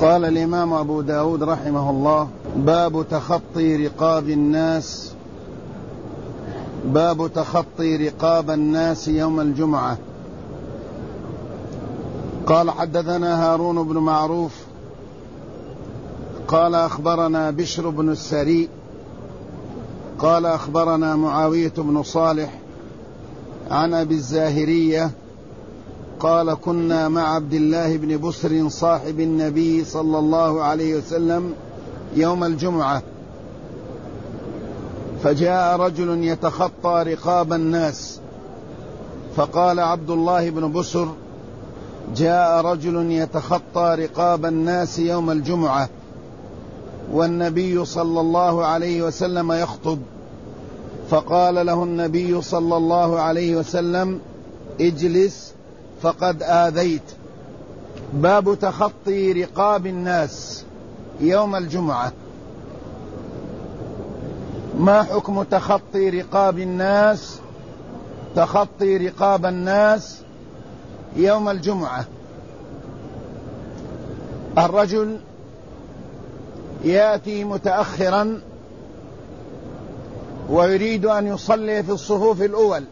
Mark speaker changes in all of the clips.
Speaker 1: قال الإمام أبو داود رحمه الله: باب تخطي رقاب الناس يوم الجمعة. قال: حدثنا هارون بن معروف قال أخبرنا بشر بن السري قال أخبرنا معاوية بن صالح عن أبي الزاهرية قال: كنا مع عبد الله بن بسر صاحب النبي صلى الله عليه وسلم يوم الجمعة، فجاء رجل يتخطى رقاب الناس، فقال عبد الله بن بسر: جاء رجل يتخطى رقاب الناس يوم الجمعة والنبي صلى الله عليه وسلم يخطب، فقال له النبي صلى الله عليه وسلم: اجلس فقد آذيت. باب تخطي رقاب الناس يوم الجمعة. ما حكم تخطي رقاب الناس يوم الجمعة؟ الرجل يأتي متأخرا ويريد أن يصلي في الصفوف الأول،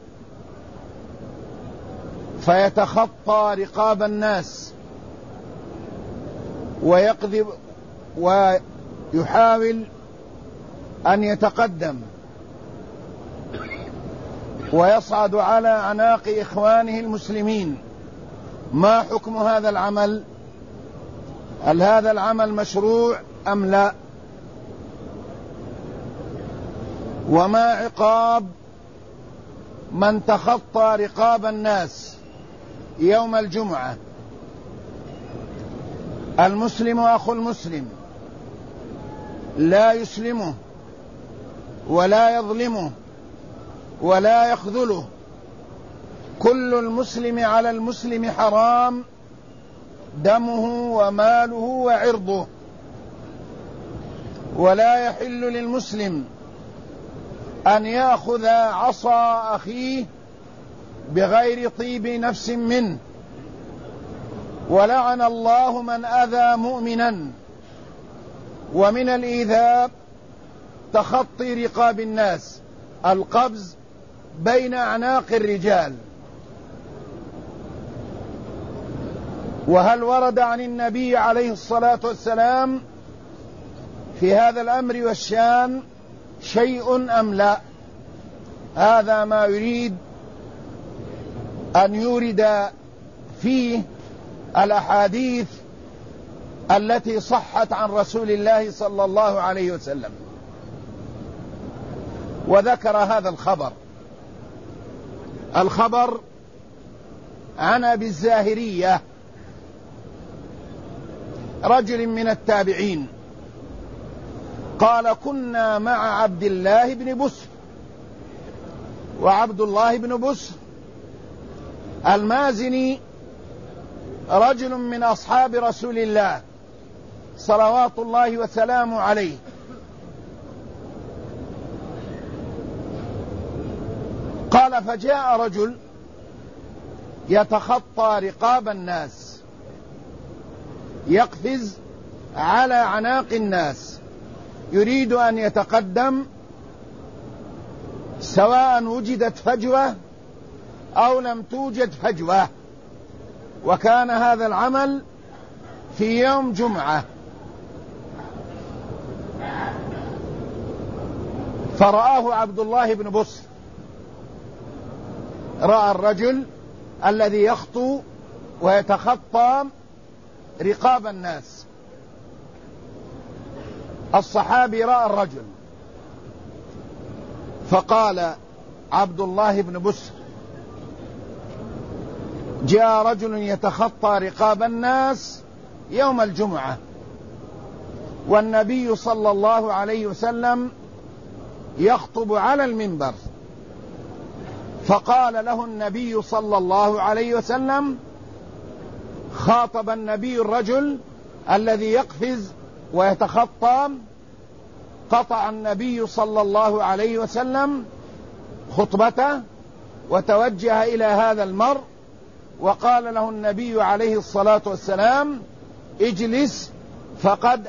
Speaker 1: فيتخطى رقاب الناس ويقذب ويحاول أن يتقدم ويصعد على أعناق إخوانه المسلمين. ما حكم هذا العمل؟ هل هذا العمل مشروع أم لا؟ وما عقاب من تخطى رقاب الناس يوم الجمعة؟ المسلم أخو المسلم، لا يسلمه ولا يظلمه ولا يخذله. كل المسلم على المسلم حرام دمه وماله وعرضه، ولا يحل للمسلم أن يأخذ عصا أخيه بغير طيب نفس منه. ولعن الله من أذى مؤمنا. ومن الإيذاء تخطي رقاب الناس، القبض بين أعناق الرجال. وهل ورد عن النبي عليه الصلاة والسلام في هذا الأمر والشان شيء أم لا؟ هذا ما يريد أن يورد فيه الأحاديث التي صحت عن رسول الله صلى الله عليه وسلم. وذكر هذا الخبر عن أبي الزاهرية رجل من التابعين قال: كنا مع عبد الله بن بسر. وعبد الله بن بسر المازني رجل من أصحاب رسول الله صلوات الله وسلامه عليه. قال: فجاء رجل يتخطى رقاب الناس، يقفز على عناق الناس، يريد أن يتقدم سواء وجدت فجوة أو لم توجد فجوة. وكان هذا العمل في يوم جمعة. فرآه عبد الله بن بسر، رأى الرجل الذي يخطو ويتخطى رقاب الناس. الصحابي رأى الرجل، فقال عبد الله بن بسر: جاء رجل يتخطى رقاب الناس يوم الجمعة والنبي صلى الله عليه وسلم يخطب على المنبر. فقال له النبي صلى الله عليه وسلم، خاطب النبي الرجل الذي يقفز ويتخطى، قطع النبي صلى الله عليه وسلم خطبته وتوجه إلى هذا المرء وقال له النبي عليه الصلاة والسلام: اجلس فقد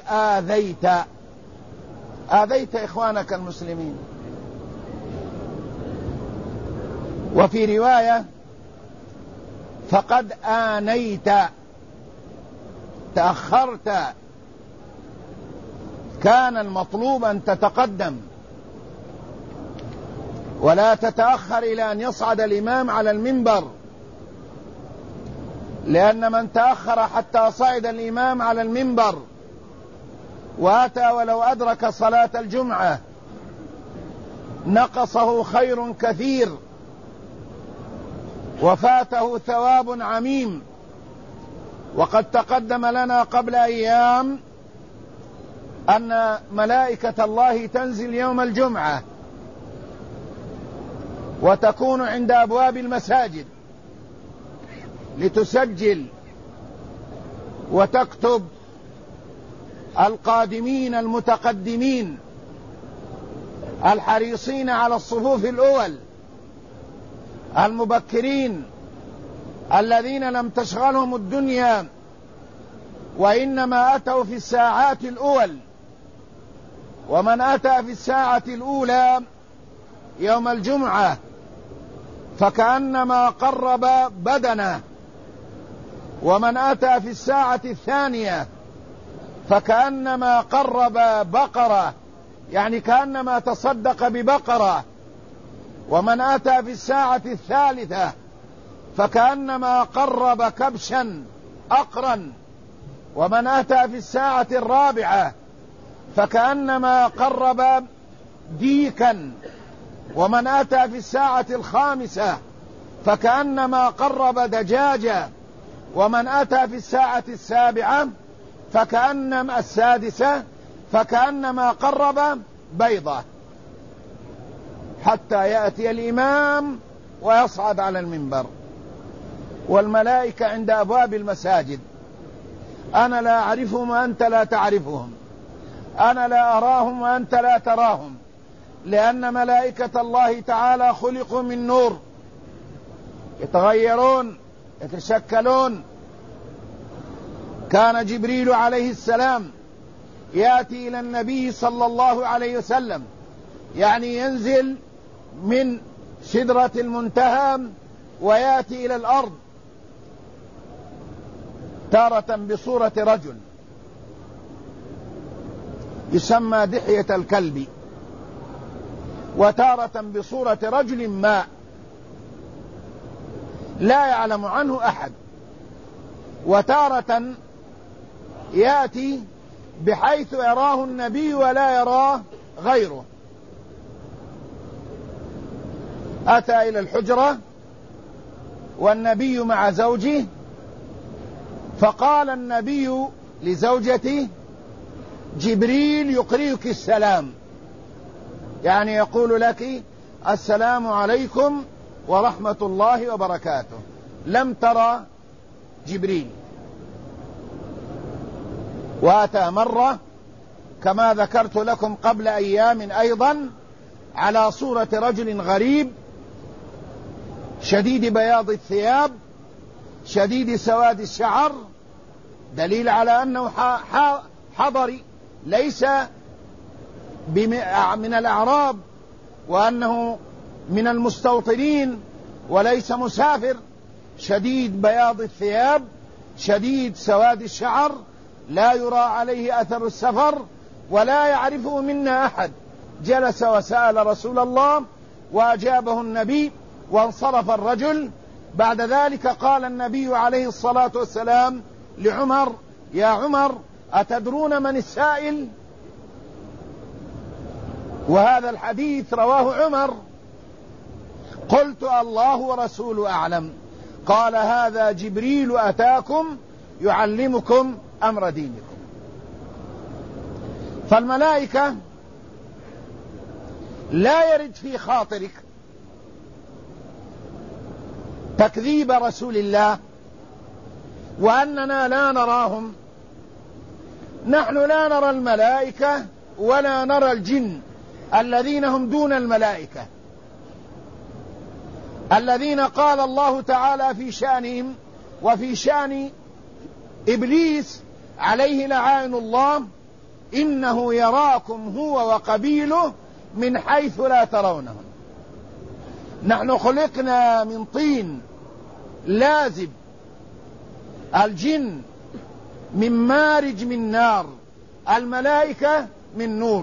Speaker 1: آذيت إخوانك المسلمين. وفي رواية فقد آنيت، تأخرت. كان المطلوب أن تتقدم ولا تتأخر إلى أن يصعد الإمام على المنبر، لأن من تأخر حتى صعد الإمام على المنبر وأتى ولو أدرك صلاة الجمعة نقصه خير كثير وفاته ثواب عميم. وقد تقدم لنا قبل أيام أن ملائكة الله تنزل يوم الجمعة وتكون عند أبواب المساجد لتسجل وتكتب القادمين المتقدمين الحريصين على الصفوف الأول المبكرين الذين لم تشغلهم الدنيا وإنما أتوا في الساعات الأول. ومن أتى في الساعة الأولى يوم الجمعة فكأنما قرب بدنه، ومن أتى في الساعة الثانية فكأنما قرب بقرة، يعني كأنما تصدق ببقرة، ومن أتى في الساعة الثالثة فكأنما قرب كبشا أقرا، ومن أتى في الساعة الرابعة فكأنما قرب ديكا، ومن أتى في الساعة الخامسة فكأنما قرب دجاجة، ومن أتى في الساعة السابعة فكأنما السادسة فكأنما قرب بيضة، حتى يأتي الإمام ويصعد على المنبر. والملائكة عند أبواب المساجد، أنا لا أعرفهم وأنت لا تعرفهم، أنا لا أراهم وأنت لا تراهم، لأن ملائكة الله تعالى خلقوا من نور، يتغيرون يتشكلون. كان جبريل عليه السلام يأتي إلى النبي صلى الله عليه وسلم، يعني ينزل من سدرة المنتهى ويأتي إلى الأرض، تارة بصورة رجل يسمى دحية الكلب، وتارة بصورة رجل ما لا يعلم عنه أحد، وتارة يأتي بحيث يراه النبي ولا يراه غيره. أتى إلى الحجرة والنبي مع زوجه، فقال النبي لزوجته: جبريل يقرئك السلام، يعني يقول لك السلام عليكم ورحمة الله وبركاته. لم ترى جبريل. وأتى مرة كما ذكرت لكم قبل أيام أيضا على صورة رجل غريب شديد بياض الثياب شديد سواد الشعر، دليل على أنه حضري ليس من الأعراب، وأنه من المستوطنين وليس مسافر. شديد بياض الثياب شديد سواد الشعر، لا يرى عليه أثر السفر ولا يعرفه منا أحد. جلس وسأل رسول الله وأجابه النبي وانصرف الرجل. بعد ذلك قال النبي عليه الصلاة والسلام لعمر: يا عمر، أتدرون من السائل؟ وهذا الحديث رواه عمر. قلت: الله ورسوله أعلم. قال: هذا جبريل أتاكم يعلمكم أمر دينكم. فالملائكة لا يرد في خاطرك تكذيب رسول الله وأننا لا نراهم. نحن لا نرى الملائكة ولا نرى الجن الذين هم دون الملائكة، الذين قال الله تعالى في شأنهم وفي شأن إبليس عليه لعائن الله إنه يراكم هو وقبيله من حيث لا ترونهم. نحن خلقنا من طين لازب، الجن من مارج من نار، الملائكة من نور.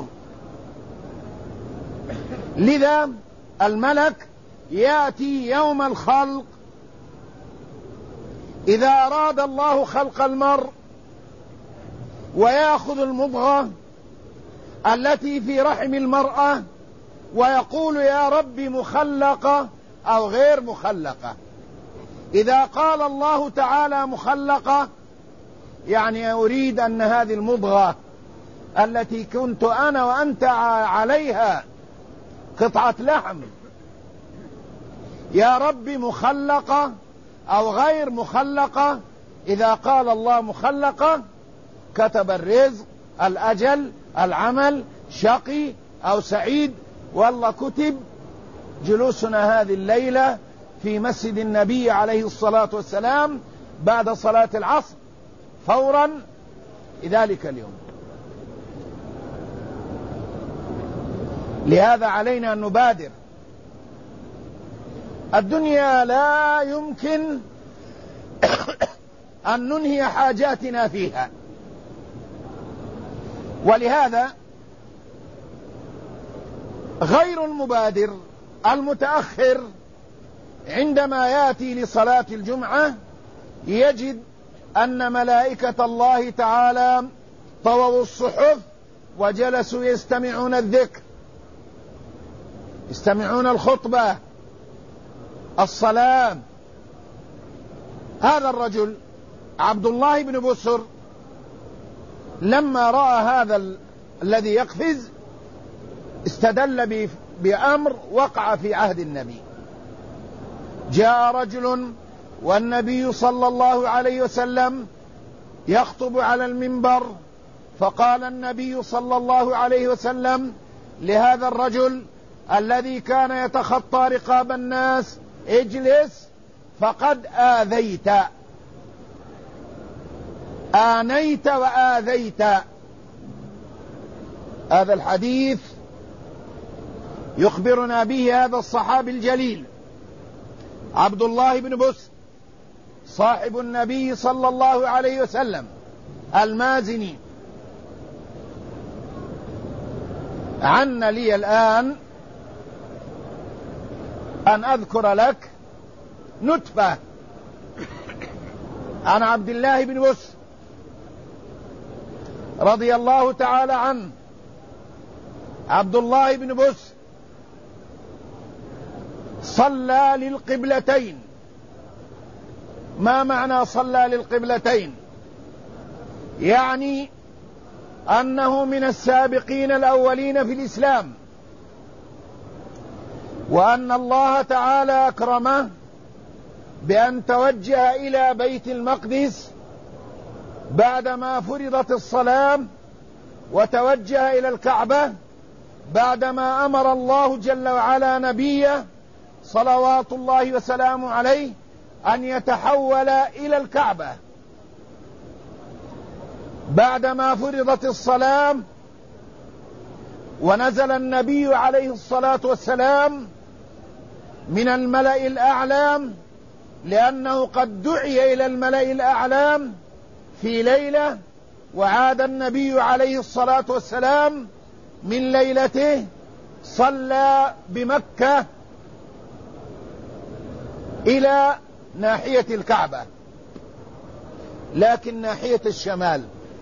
Speaker 1: لذا الملك يأتي يوم الخلق إذا أراد الله خلق المرء ويأخذ المضغة التي في رحم المرأة ويقول يا رب مخلقة أو غير مخلقة. إذا قال الله تعالى مخلقة يعني أريد أن هذه المضغة التي كنت أنا وأنت عليها قطعة لحم، يا رب مخلقة أو غير مخلقة. إذا قال الله مخلقة كتب الرزق، الأجل، العمل، شقي أو سعيد. والله كتب جلوسنا هذه الليلة في مسجد النبي عليه الصلاة والسلام بعد صلاة العصر فورا ذلك اليوم. لهذا علينا أن نبادر. الدنيا لا يمكن أن ننهي حاجاتنا فيها، ولهذا غير المبادر المتأخر عندما يأتي لصلاة الجمعة يجد أن ملائكة الله تعالى طووا الصحف وجلسوا يستمعون الذكر، يستمعون الخطبة، الصلاة. هذا الرجل عبد الله بن بسر لما رأى هذا الذي يقفز استدل بأمر وقع في عهد النبي. جاء رجل والنبي صلى الله عليه وسلم يخطب على المنبر، فقال النبي صلى الله عليه وسلم لهذا الرجل الذي كان يتخطى رقاب الناس اجلس فقد آذيت، آنيت وآذيت. هذا الحديث يخبرنا به هذا الصحابي الجليل عبد الله بن بسر صاحب النبي صلى الله عليه وسلم المازني. عن لي الآن أن أذكر لك نتفة عن عبد الله بن بسر رضي الله تعالى عنه. عبد الله بن بسر صلى للقبلتين. ما معنى صلى للقبلتين؟ يعني أنه من السابقين الأولين في الإسلام، وأن الله تعالى أكرمه بأن توجه إلى بيت المقدس بعدما فرضت الصلاة، وتوجه إلى الكعبة بعدما أمر الله جل وعلا نبيه صلوات الله وسلامه عليه أن يتحول إلى الكعبة. بعدما فرضت الصلاة ونزل النبي عليه الصلاة والسلام من الملأ الأعلى، لأنه قد دعي إلى الملأ الأعلى في ليلة، وعاد النبي عليه الصلاة والسلام من ليلته صلى بمكة إلى ناحية الكعبة، لكن ناحية الشمال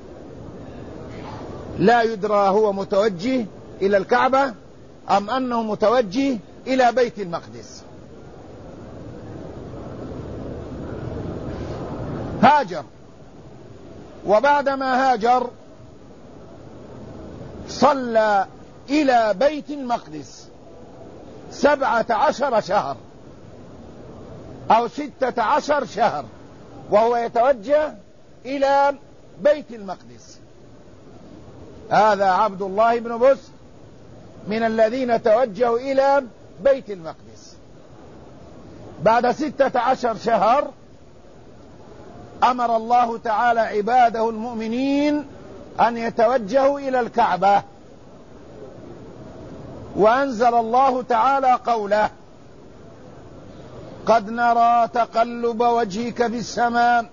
Speaker 1: لا يدرى هو متوجه إلى الكعبة أم أنه متوجه إلى بيت المقدس. هاجر، وبعدما هاجر صلى إلى بيت المقدس 17 شهر أو 16 شهر وهو يتوجه إلى بيت المقدس. هذا عبد الله بن بسر من الذين توجهوا إلى بيت المقدس. بعد 16 شهر أمر الله تعالى عباده المؤمنين أن يتوجهوا إلى الكعبة، وأنزل الله تعالى قوله: قد نرى تقلب وجهك في السماء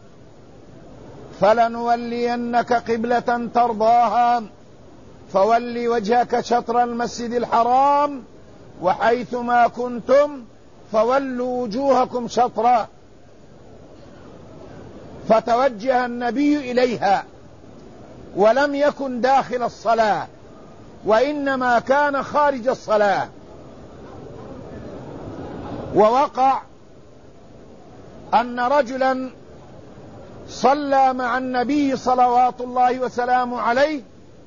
Speaker 1: فلنولينك قبلة ترضاها فول وجهك شطر المسجد الحرام وحيثما كنتم فولوا وجوهكم شطره. فتوجه النبي إليها، ولم يكن داخل الصلاة، وإنما كان خارج الصلاة. ووقع أن رجلا صلى مع النبي صلوات الله وسلامه عليه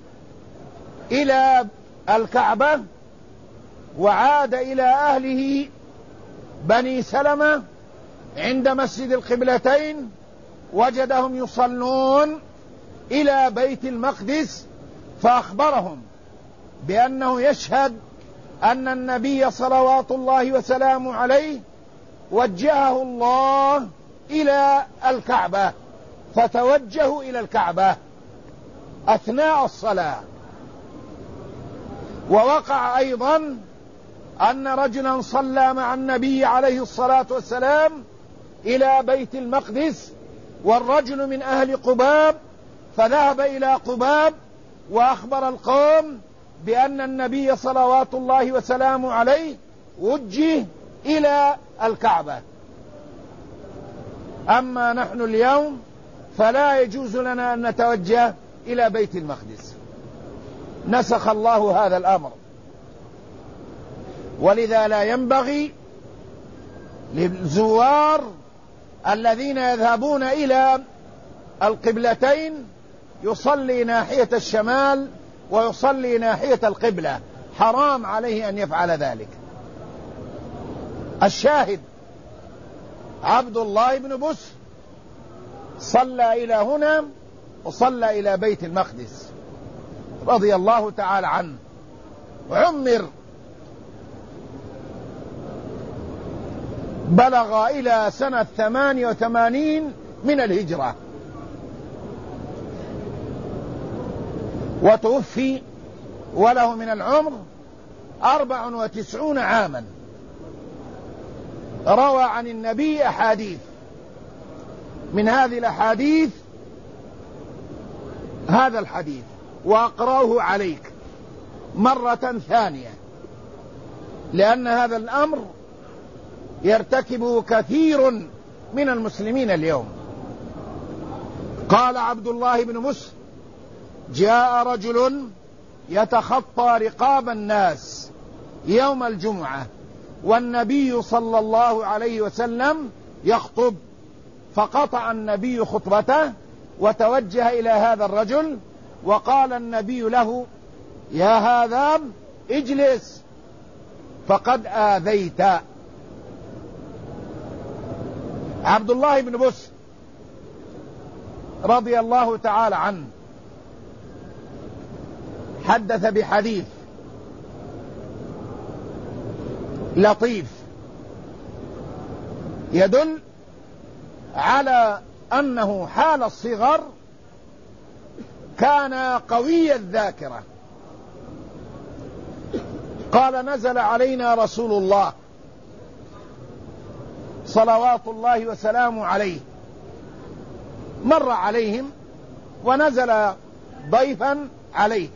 Speaker 1: إلى الكعبة، وعاد إلى أهله بني سلمة عند مسجد القبلتين، وجدهم يصلون إلى بيت المقدس، فأخبرهم بأنه يشهد أن النبي صلوات الله وسلامه عليه وجهه الله إلى الكعبة، فتوجهوا إلى الكعبة أثناء الصلاة. ووقع أيضا أن رجلا صلى مع النبي عليه الصلاة والسلام إلى بيت المقدس، والرجل من أهل قباب، فذهب إلى قباب وأخبر القوم بأن النبي صلوات الله وسلامه عليه وجه إلى الكعبة. أما نحن اليوم فلا يجوز لنا أن نتوجه إلى بيت المقدس، نسخ الله هذا الأمر. ولذا لا ينبغي للزوار الذين يذهبون إلى القبلتين يصلي ناحية الشمال ويصلي ناحية القبلة، حرام عليه أن يفعل ذلك. الشاهد: عبد الله بن بسر صلى إلى هنا وصلى إلى بيت المقدس رضي الله تعالى عنه، عمر، بلغ إلى سنة 88 من الهجرة، وتوفي وله من العمر 94 عاما. روى عن النبي أحاديث، من هذه الأحاديث هذا الحديث، وأقرأه عليك مرة ثانية، لأن هذا الأمر يرتكبه كثير من المسلمين اليوم. قال عبد الله بن مسلم: جاء رجل يتخطى رقاب الناس يوم الجمعة والنبي صلى الله عليه وسلم يخطب، فقطع النبي خطبته وتوجه إلى هذا الرجل، وقال النبي له: يا هذا اجلس فقد آذيت. عبد الله بن بسر رضي الله تعالى عنه حدث بحديث لطيف يدل على أنه حال الصغر كان قوي الذاكرة. قال: نزل علينا رسول الله صلوات الله وسلامه عليه، مر عليهم ونزل ضيفا عليهم.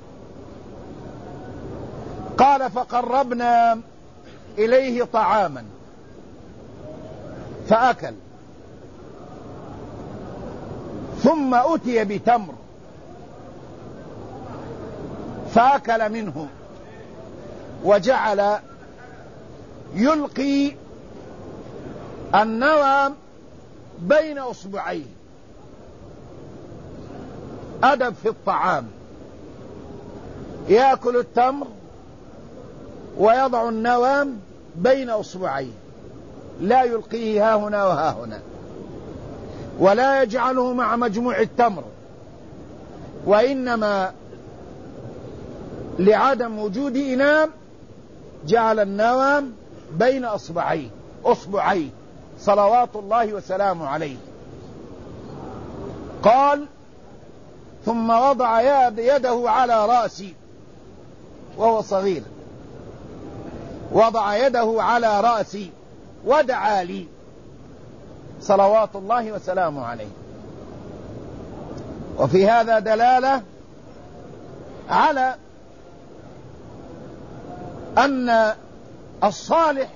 Speaker 1: قال: فقربنا إليه طعاما فأكل، ثم أتي بتمر فأكل منه، وجعل يلقي النوى بين أصبعيه، أدب في الطعام، يأكل التمر ويضع النوى بين أصبعيه، لا يلقيه ها هنا وها هنا، ولا يجعله مع مجموع التمر، وإنما لعدم وجود إناء جعل النوى بين أصبعيه صلوات الله وسلامه عليه. قال: ثم وضع يده على رأسي وهو صغير، وضع يده على رأسي ودعا لي صلوات الله وسلامه عليه. وفي هذا دلالة على أن الصالح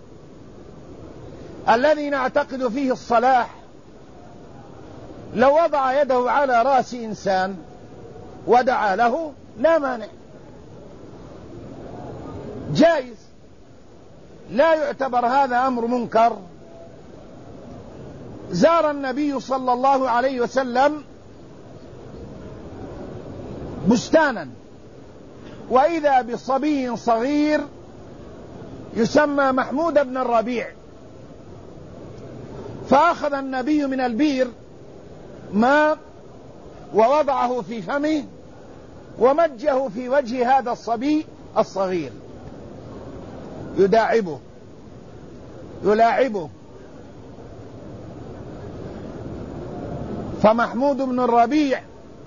Speaker 1: الذي نعتقد فيه الصلاح لو وضع يده على رأس إنسان ودعا له لا مانع، جائز، لا يعتبر هذا أمر منكر. زار النبي صلى الله عليه وسلم بستانا، وإذا بصبي صغير يسمى محمود بن الربيع، فأخذ النبي من البير ماء ووضعه في فمه ومجه في وجه هذا الصبي الصغير يلاعبه. فمحمود بن الربيع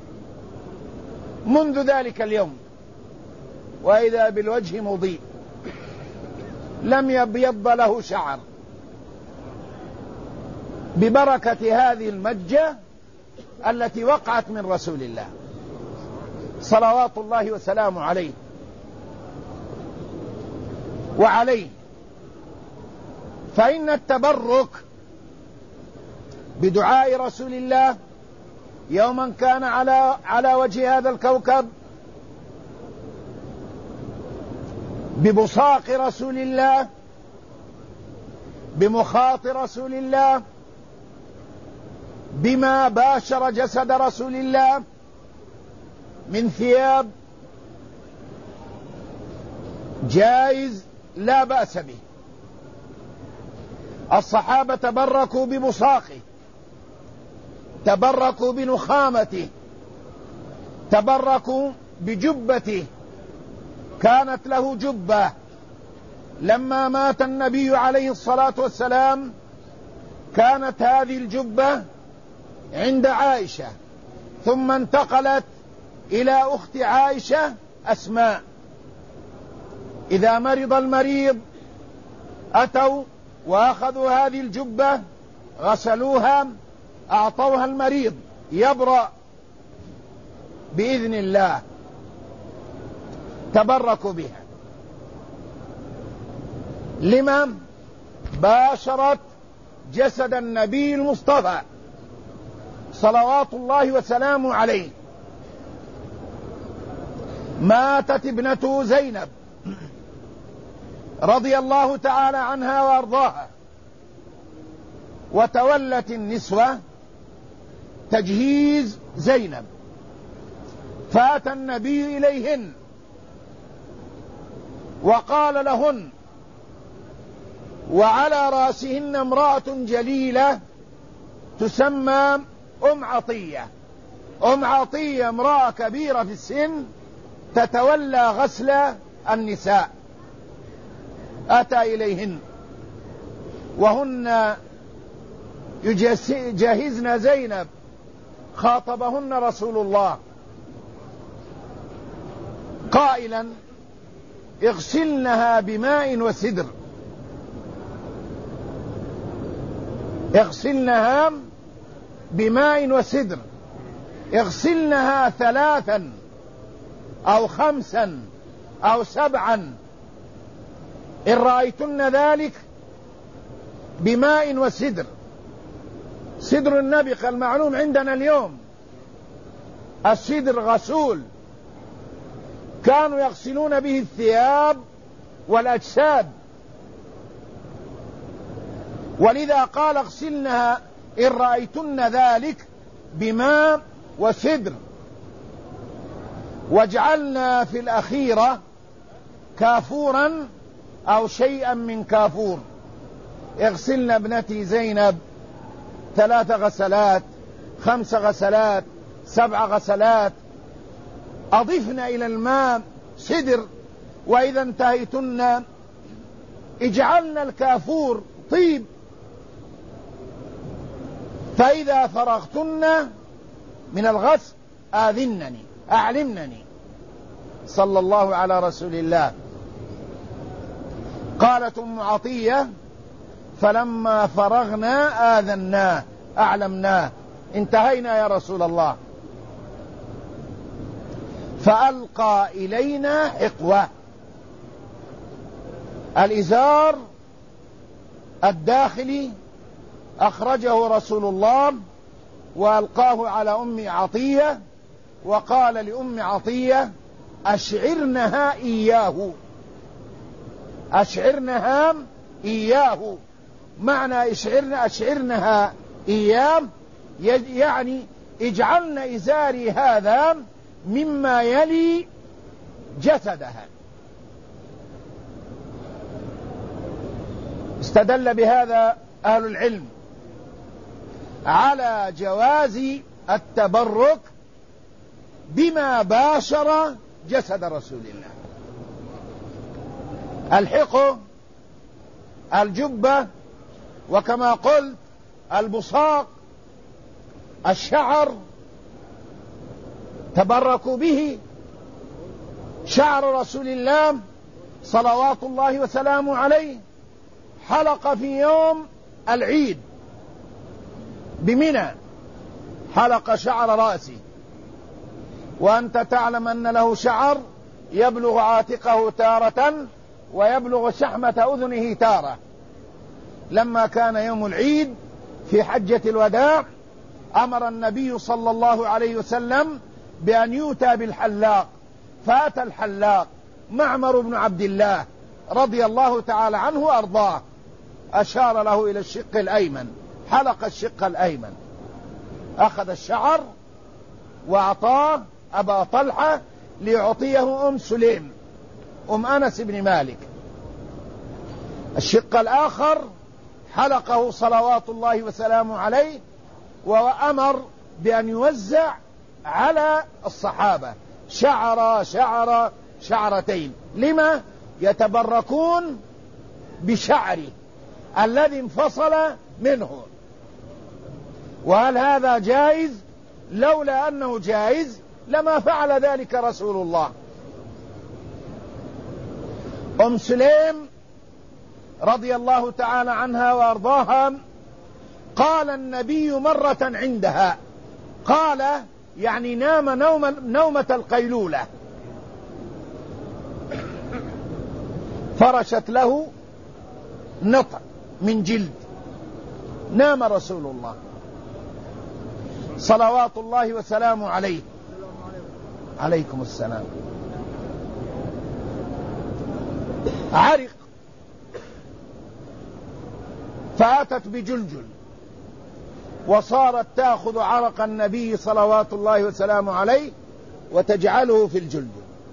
Speaker 1: منذ ذلك اليوم وإذا بالوجه مضيء، لم يبيض له شعر، ببركة هذه المجة التي وقعت من رسول الله صلوات الله وسلامه عليه وعليه. فإن التبرك بدعاء رسول الله يوما كان على وجه هذا الكوكب، ببصاق رسول الله، بمخاط رسول الله، بما باشر جسد رسول الله من ثياب، جائز لا بأس به. الصحابة تبركوا ببصاقه، تبركوا بنخامته، تبركوا بجبته، كانت له جبة لما مات النبي عليه الصلاة والسلام، كانت هذه الجبة عند عائشة، ثم انتقلت إلى أخت عائشة أسماء. إذا مرض المريض أتوا وأخذوا هذه الجبة، غسلوها، أعطوها المريض يبرأ بإذن الله، تبركوا بها. لما باشرت جسد النبي المصطفى صلوات الله وسلامه عليه. ماتت ابنته زينب رضي الله تعالى عنها وارضاها، وتولت النسوة تجهيز زينب، فأتى النبي إليهن وقال لهن، وعلى رأسهن امرأة جليلة تسمى أم عطية. أم عطية امرأة كبيرة في السن تتولى غسل النساء. أتى إليهن وهن يجهزن زينب، خاطبهن رسول الله قائلا: اغسلنها بماء وسدر، اغسلنها بماء وسدر، اغسلنها 3 أو 5 أو 7 إن رأيتن ذلك بماء وسدر. سدر النبق المعلوم عندنا اليوم، السدر غسول كانوا يغسلون به الثياب والأجساد، ولذا قال اغسلنها إن رأيتن ذلك بماء وسدر. واجعلنا في الأخيرة كافورا أو شيئا من كافور. اغسلنا ابنتي زينب 3 غسلات، 5 غسلات، 7 غسلات، أضفنا إلى الماء سدر، وإذا انتهيتن اجعلنا الكافور طيب، فإذا فرغتن من الغسل آذنني أعلمنني. صلى الله على رسول الله. قالت أم عطية فلما فرغنا آذناه أعلمناه، انتهينا يا رسول الله. فألقى إلينا حقوة، الإزار الداخلي أخرجه رسول الله وألقاه على أم عطية، وقال لأم عطية أشعرنها إياه، أشعرنها إياه. معنى أشعرنها إياه يعني اجعلن إزاري هذا مما يلي جسدها. استدل بهذا أهل العلم على جواز التبرك بما باشر جسد رسول الله. الحقه، الجبة، وكما قلت البصاق، الشعر، تبركوا به. شعر رسول الله صلوات الله وسلامه عليه حلق في يوم العيد بمنى، حلق شعر رأسه، وأنت تعلم أن له شعر يبلغ عاتقه تارة ويبلغ شحمة أذنه تارة. لما كان يوم العيد في حجة الوداع أمر النبي صلى الله عليه وسلم بأن يؤتى بالحلاق، فأتى الحلاق معمر بن عبد الله رضي الله تعالى عنه وأرضاه، أشار له إلى الشق الأيمن، حلق الشق الأيمن، أخذ الشعر وأعطاه أبا طلحة ليعطيه أم سليم أم أنس بن مالك. الشق الآخر حلقه صلوات الله وسلامه عليه، وأمر بأن يوزع على الصحابة شعرتين. لما؟ يتبركون بشعره الذي انفصل منه. وهل هذا جائز؟ لولا أنه جائز لما فعل ذلك رسول الله. أم سليم رضي الله تعالى عنها وأرضاها قال النبي مرة عندها، قال يعني نام نومة القيلولة، فرشت له نطع من جلد، نام رسول الله صلوات الله وسلامه عليه. عليكم السلام. عرق، فأتت بجلجل وصارت تأخذ عرق النبي صلوات الله وسلامه عليه وتجعله في الجلجل.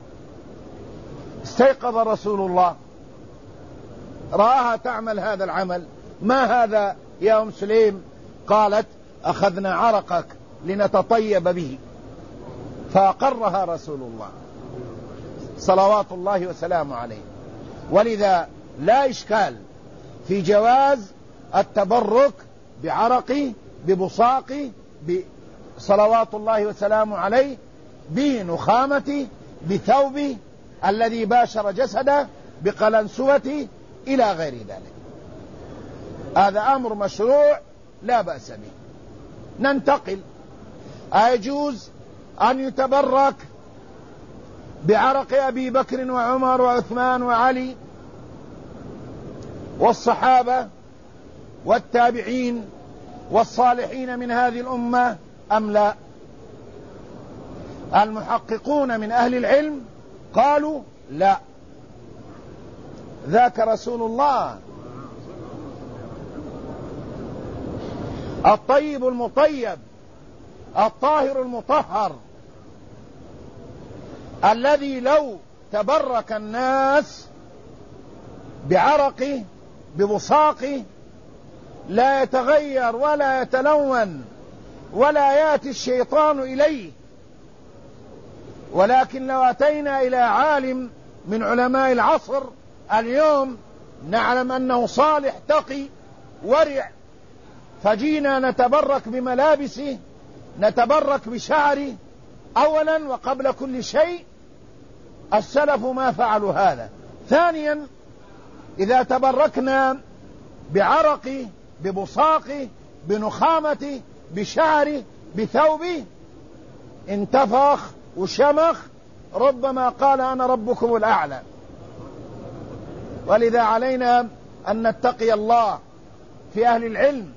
Speaker 1: استيقظ رسول الله رآها تعمل هذا العمل. ما هذا يا أم سليم؟ قالت أخذنا عرقك لنتطيب به. فأقرها رسول الله صلوات الله وسلامه عليه. ولذا لا إشكال في جواز التبرك بعرقه ببصاقه صلوات الله وسلامه عليه، بنخامته، بثوبه الذي باشر جسده، بقلنسوته إلى غير ذلك. هذا أمر مشروع لا بأس به. ننتقل، أيجوز أن يتبرك بعرق أبي بكر وعمر وعثمان وعلي والصحابة والتابعين والصالحين من هذه الأمة أم لا؟ المحققون من أهل العلم قالوا لا، ذاك رسول الله الطيب المطيب الطاهر المطهر، الذي لو تبرك الناس بعرقه ببصاقه لا يتغير ولا يتلون ولا يأتي الشيطان إليه. ولكن لو أتينا إلى عالم من علماء العصر اليوم نعلم أنه صالح تقي ورع، فجينا نتبرك بملابسه
Speaker 2: نتبرك بشعره أولا وقبل كل شيء؟ السلف ما فعلوا هذا. ثانيا، إذا تبركنا بعرقه ببصاقه بنخامته بشعره بثوبه انتفخ وشمخ، ربما قال أنا ربكم الأعلى. ولذا علينا أن نتقي الله في أهل العلم،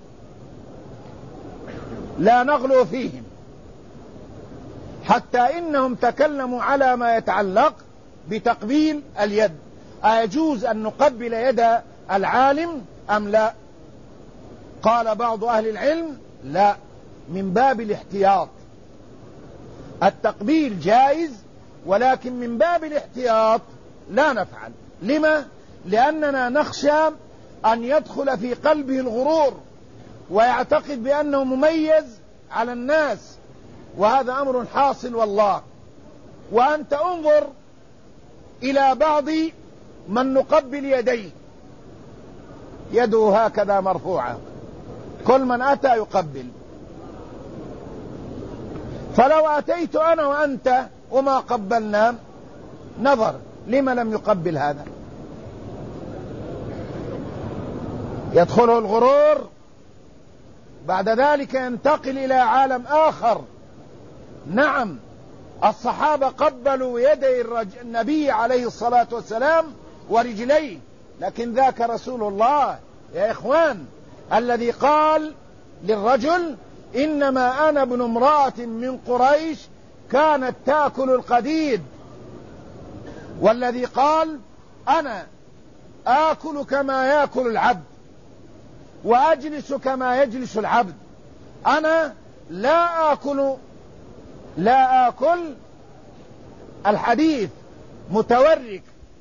Speaker 2: لا نغلو فيهم، حتى إنهم تكلموا على ما يتعلق بتقبيل اليد. أيجوز أن نقبل يد العالم أم لا؟ قال بعض أهل العلم لا، من باب الاحتياط. التقبيل جائز، ولكن من باب الاحتياط لا نفعل. لما؟ لأننا نخشى أن يدخل في قلبه الغرور ويعتقد بأنه مميز على الناس، وهذا أمر حاصل والله. وأنت انظر إلى بعض من نقبل يديه، يده هكذا مرفوعة، كل من أتى يقبل. فلو أتيت أنا وأنت وما قبلنا نظر، لما لم يقبل هذا؟ يدخله الغرور، بعد ذلك ينتقل إلى عالم آخر. نعم، الصحابة قبلوا يدي النبي عليه الصلاة والسلام ورجليه، لكن ذاك رسول الله يا إخوان الذي قال للرجل إنما أنا ابن امرأة من قريش كانت تأكل القديد، والذي قال أنا آكل كما يأكل العبد وأجلس كما يجلس العبد، أنا لا آكل الحديث متورك،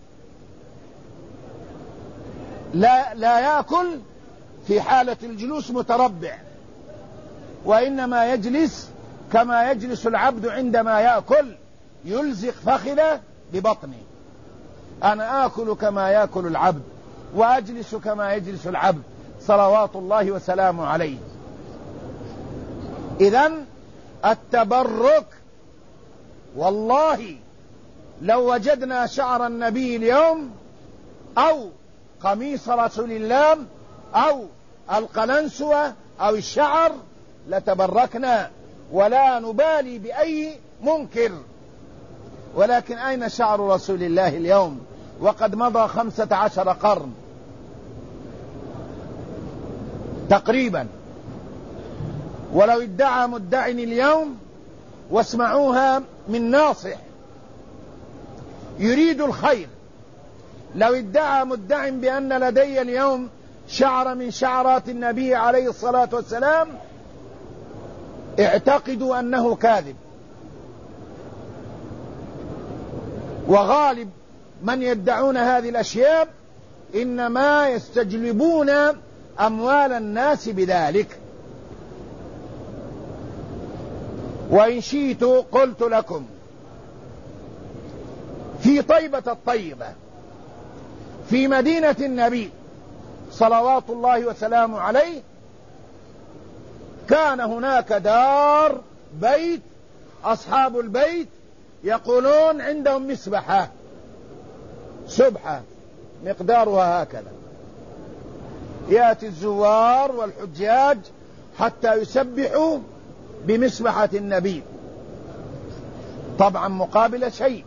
Speaker 2: لا يأكل في حالة الجلوس متربع، وإنما يجلس كما يجلس العبد عندما يأكل، يلزق فخذه ببطنه. أنا آكل كما يأكل العبد وأجلس كما يجلس العبد صلوات الله وسلامه عليه. إذن التبرك، والله لو وجدنا شعر النبي اليوم أو قميص رسول الله أو القلنسوة أو الشعر لتبركنا ولا نبالي بأي منكر. ولكن أين شعر رسول الله اليوم وقد مضى 15 قرن تقريبا؟ ولو ادعى مدعي اليوم، واسمعوها من ناصح يريد الخير، لو ادعى مدعي بأن لدي اليوم شعر من شعرات النبي عليه الصلاة والسلام، اعتقدوا أنه كاذب. وغالب من يدعون هذه الأشياء إنما يستجلبون أموال الناس بذلك. وإن شئت قلت لكم في طيبة الطيبة في مدينة النبي صلوات الله وسلامه عليه كان هناك دار بيت، أصحاب البيت يقولون عندهم مسبحة، سبحة مقدارها هكذا، يأتي الزوار والحجاج حتى يسبحوا بمسبحة النبي، طبعا مقابل شيء،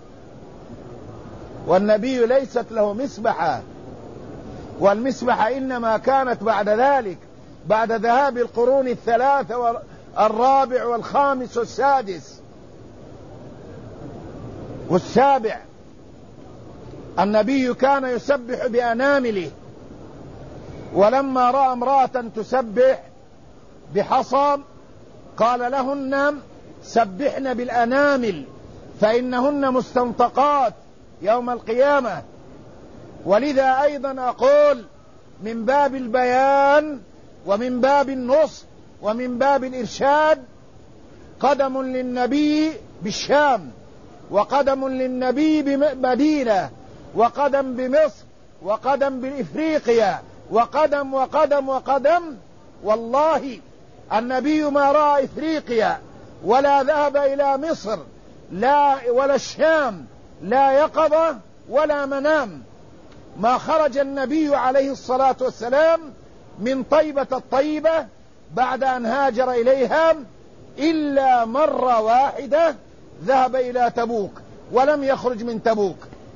Speaker 2: والنبي ليست له مسبحة، والمسبحة إنما كانت بعد ذلك، بعد ذهاب القرون الثلاثة والرابع والخامس والسادس والسابع. النبي كان يسبح بأنامله، ولما رأى امرأة تسبح بحصى قال لهن سبحن بالأنامل فإنهن مستنطقات يوم القيامة. ولذا أيضا أقول من باب البيان ومن باب النصح ومن باب الإرشاد، قدم للنبي بالشام، وقدم للنبي بمدينة، وقدم بمصر، وقدم بإفريقيا، وقدم وقدم وقدم. والله النبي ما رأى إفريقيا ولا ذهب إلى مصر ولا الشام، لا يقظة ولا منام. ما خرج النبي عليه الصلاة والسلام من طيبة الطيبة بعد أن هاجر إليها إلا مرة واحدة، ذهب إلى تبوك ولم يخرج من تبوك.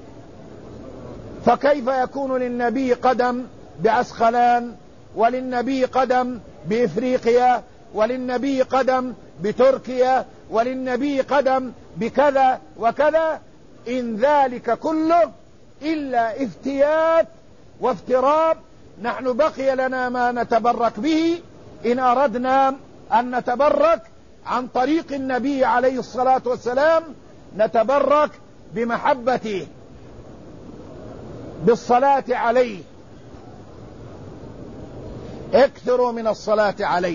Speaker 2: فكيف يكون للنبي قدم بعسقلان، وللنبي قدم بإفريقيا، وللنبي قدم بتركيا، وللنبي قدم بكذا وكذا؟ إن ذلك كله إلا افتيات وافتراء. نحن بقي لنا ما نتبرك به إن أردنا أن نتبرك عن طريق النبي عليه الصلاة والسلام. نتبرك بمحبته، بالصلاة عليه، اكثروا من الصلاة عليه،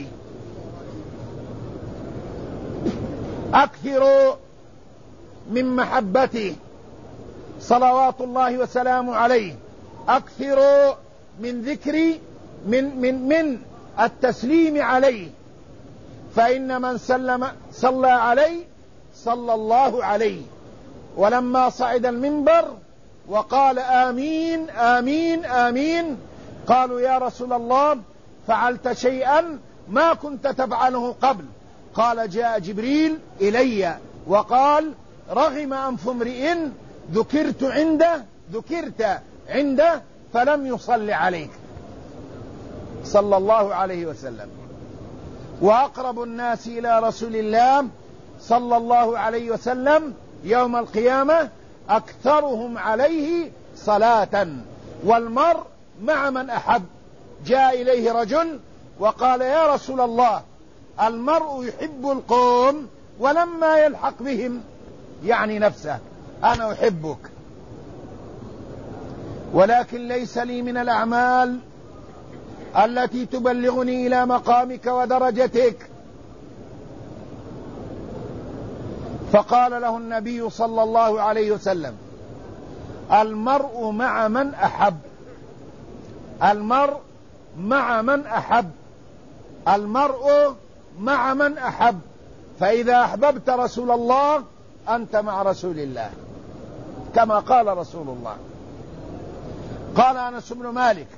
Speaker 2: اكثروا من محبته صلوات الله وسلامه عليه، اكثروا من ذكر من التسليم عليه، فإن من صلى عليه صلى الله عليه. ولما صعد المنبر وقال آمين آمين آمين، قالوا يا رسول الله فعلت شيئا ما كنت تفعله قبل؟ قال جاء جبريل إلي وقال رغم أنف امرئ ذكرت عنده فلم يصل عليك، صلى الله عليه وسلم. وأقرب الناس إلى رسول الله صلى الله عليه وسلم يوم القيامة أكثرهم عليه صلاة. والمرء مع من أحب. جاء إليه رجل وقال يا رسول الله المرء يحب القوم ولما يلحق بهم، يعني نفسه، أنا أحبك ولكن ليس لي من الأعمال التي تبلغني إلى مقامك ودرجتك. فقال له النبي صلى الله عليه وسلم المرء مع من أحب، المرء مع من أحب، المرء مع من أحب. فإذا أحببت رسول الله أنت مع رسول الله، كما قال رسول الله. قال أنس بن مالك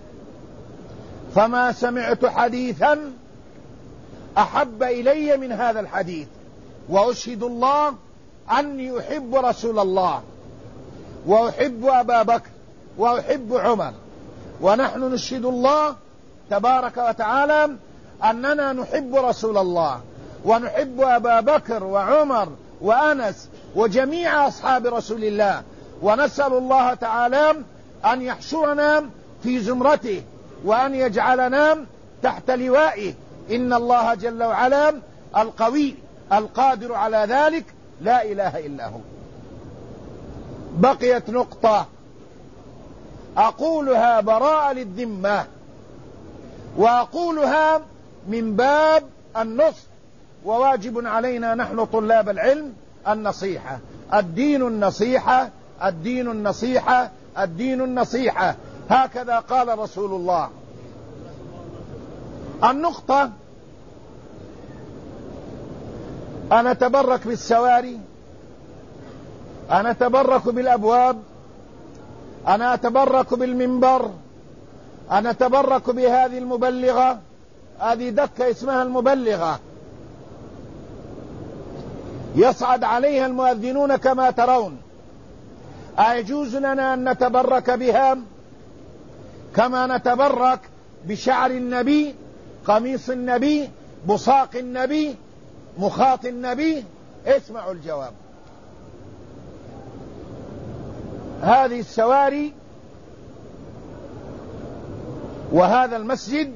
Speaker 2: فما سمعت حديثا أحب إلي من هذا الحديث، وأشهد الله أني أحب رسول الله وأحب أبا بكر وأحب عمر، ونحن نشهد الله تبارك وتعالى أننا نحب رسول الله ونحب أبا بكر وعمر وأنس وجميع أصحاب رسول الله، ونسأل الله تعالى أن يحشرنا في زمرته وأن يجعلنا تحت لوائه. إن الله جل وعلا القوي القادر على ذلك، لا إله إلا هو. بقيت نقطة أقولها براء للذمة، وأقولها من باب النصح، وواجب علينا نحن طلاب العلم النصيحة. الدين النصيحة، الدين النصيحة، الدين النصيحة، هكذا قال رسول الله. النقطة أنا أتبرك بالسواري، أنا أتبرك بالأبواب، أنا أتبرك بالمنبر، أنا أتبرك بهذه المبلغة، هذه دكة اسمها المبلغة يصعد عليها المؤذنون كما ترون. أيجوز لنا أن نتبرك بها كما نتبرك بشعر النبي، قميص النبي، بصاق النبي، مخاط النبي؟ اسمعوا الجواب. هذه السواري وهذا المسجد